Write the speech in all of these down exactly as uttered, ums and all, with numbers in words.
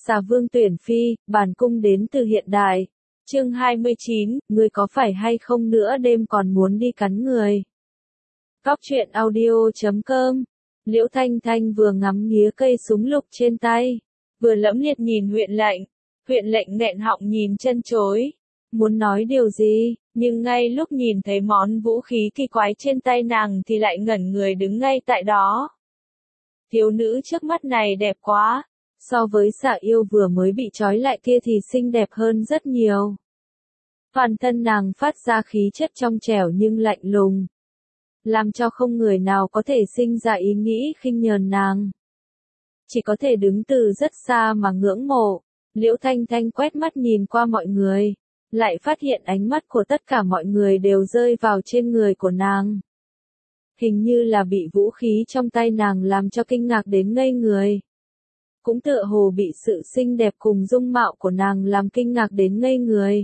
Xà Vương tuyển phi, bản cung đến từ hiện đại. Chương hai mươi chín, ngươi có phải hay không nữa đêm còn muốn đi cắn người. Góc truyện audio chấm com. Liễu Thanh Thanh vừa ngắm nghía cây súng lục trên tay, vừa lẫm liệt nhìn huyện lệnh. Huyện lệnh nghẹn họng nhìn chân chối, muốn nói điều gì, nhưng ngay lúc nhìn thấy món vũ khí kỳ quái trên tay nàng thì lại ngẩn người đứng ngay tại đó. Thiếu nữ trước mắt này đẹp quá, so với Xà Yêu vừa mới bị trói lại kia thì xinh đẹp hơn rất nhiều. Toàn thân nàng phát ra khí chất trong trẻo nhưng lạnh lùng, làm cho không người nào có thể sinh ra ý nghĩ khinh nhờn nàng. Chỉ có thể đứng từ rất xa mà ngưỡng mộ. Liễu Thanh Thanh quét mắt nhìn qua mọi người, lại phát hiện ánh mắt của tất cả mọi người đều rơi vào trên người của nàng. Hình như là bị vũ khí trong tay nàng làm cho kinh ngạc đến ngây người. Cũng tựa hồ bị sự xinh đẹp cùng dung mạo của nàng làm kinh ngạc đến ngây người.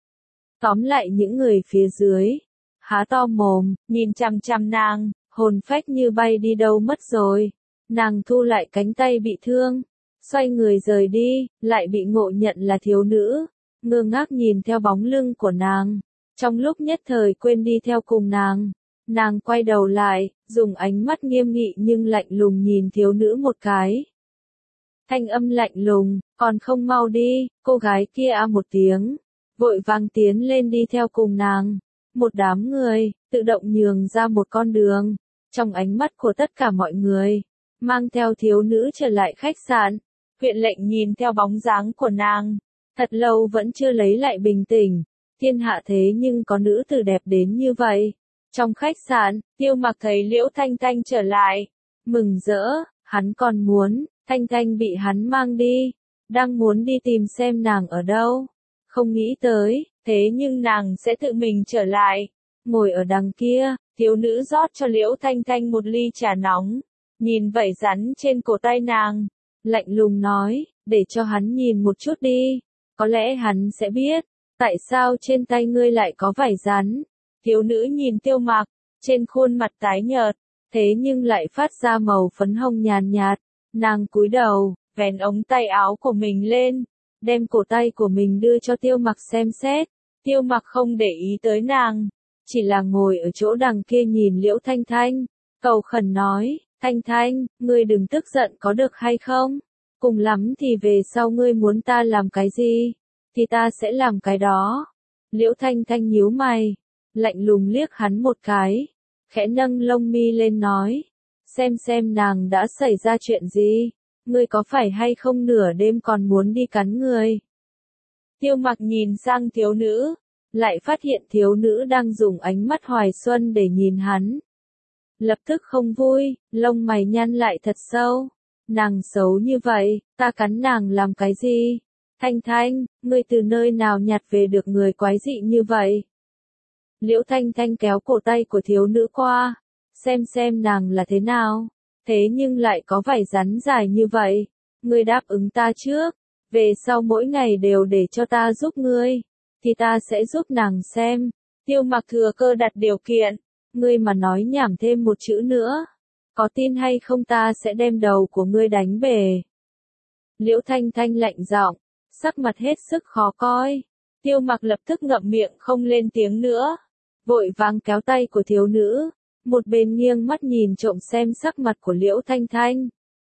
Tóm lại những người phía dưới, há to mồm, nhìn chằm chằm nàng, hồn phách như bay đi đâu mất rồi. Nàng thu lại cánh tay bị thương, xoay người rời đi, lại bị ngộ nhận là thiếu nữ, ngơ ngác nhìn theo bóng lưng của nàng. Trong lúc nhất thời quên đi theo cùng nàng, nàng quay đầu lại, dùng ánh mắt nghiêm nghị nhưng lạnh lùng nhìn thiếu nữ một cái. Thanh âm lạnh lùng, còn không mau đi, cô gái kia a một tiếng, vội vàng tiến lên đi theo cùng nàng. Một đám người, tự động nhường ra một con đường, trong ánh mắt của tất cả mọi người, mang theo thiếu nữ trở lại khách sạn. Huyện lệnh nhìn theo bóng dáng của nàng, thật lâu vẫn chưa lấy lại bình tĩnh. Thiên hạ thế nhưng có nữ tử đẹp đến như vậy. Trong khách sạn, Tiêu Mặc thấy Liễu Thanh Thanh trở lại, mừng rỡ, hắn còn muốn, Thanh Thanh bị hắn mang đi, đang muốn đi tìm xem nàng ở đâu. Không nghĩ tới, thế nhưng nàng sẽ tự mình trở lại. Ngồi ở đằng kia, thiếu nữ rót cho Liễu Thanh Thanh một ly trà nóng, nhìn vảy rắn trên cổ tay nàng, lạnh lùng nói, để cho hắn nhìn một chút đi, có lẽ hắn sẽ biết, tại sao trên tay ngươi lại có vảy rắn. Thiếu nữ nhìn Tiêu Mặc, trên khuôn mặt tái nhợt, thế nhưng lại phát ra màu phấn hồng nhàn nhạt, nàng cúi đầu, vén ống tay áo của mình lên, đem cổ tay của mình đưa cho Tiêu Mặc xem xét. Tiêu Mặc không để ý tới nàng, chỉ là ngồi ở chỗ đằng kia nhìn Liễu Thanh Thanh, cầu khẩn nói, Thanh Thanh, ngươi đừng tức giận có được hay không? Cùng lắm thì về sau ngươi muốn ta làm cái gì, thì ta sẽ làm cái đó. Liễu Thanh Thanh nhíu mày, lạnh lùng liếc hắn một cái, khẽ nâng lông mi lên nói, xem xem nàng đã xảy ra chuyện gì, ngươi có phải hay không nửa đêm còn muốn đi cắn người. Tiêu Mặc nhìn sang thiếu nữ, lại phát hiện thiếu nữ đang dùng ánh mắt hoài xuân để nhìn hắn. Lập tức không vui, lông mày nhăn lại thật sâu. Nàng xấu như vậy, ta cắn nàng làm cái gì? Thanh Thanh, ngươi từ nơi nào nhặt về được người quái dị như vậy? Liễu Thanh Thanh kéo cổ tay của thiếu nữ qua, xem xem nàng là thế nào. Thế nhưng lại có vảy rắn dài như vậy. Ngươi đáp ứng ta trước, về sau mỗi ngày đều để cho ta giúp ngươi, thì ta sẽ giúp nàng xem. Tiêu Mặc thừa cơ đặt điều kiện, ngươi mà nói nhảm thêm một chữ nữa, có tin hay không ta sẽ đem đầu của ngươi đánh bể. Liễu Thanh Thanh lạnh giọng, sắc mặt hết sức khó coi. Tiêu Mặc lập tức ngậm miệng không lên tiếng nữa, vội vàng kéo tay của thiếu nữ, một bên nghiêng mắt nhìn trộm xem sắc mặt của Liễu Thanh Thanh,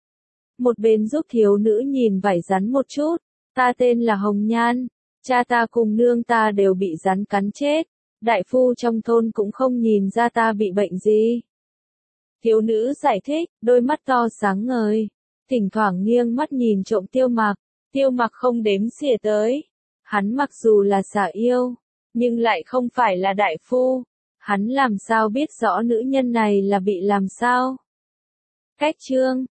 một bên giúp thiếu nữ nhìn vảy rắn một chút. Ta tên là Hồng Nhan, cha ta cùng nương ta đều bị rắn cắn chết, đại phu trong thôn cũng không nhìn ra ta bị bệnh gì. Thiếu nữ giải thích, đôi mắt to sáng ngời, thỉnh thoảng nghiêng mắt nhìn trộm Tiêu Mặc. Tiêu Mặc không đếm xỉa tới, hắn mặc dù là Xà Yêu, nhưng lại không phải là đại phu, hắn làm sao biết rõ nữ nhân này là bị làm sao. Cách chương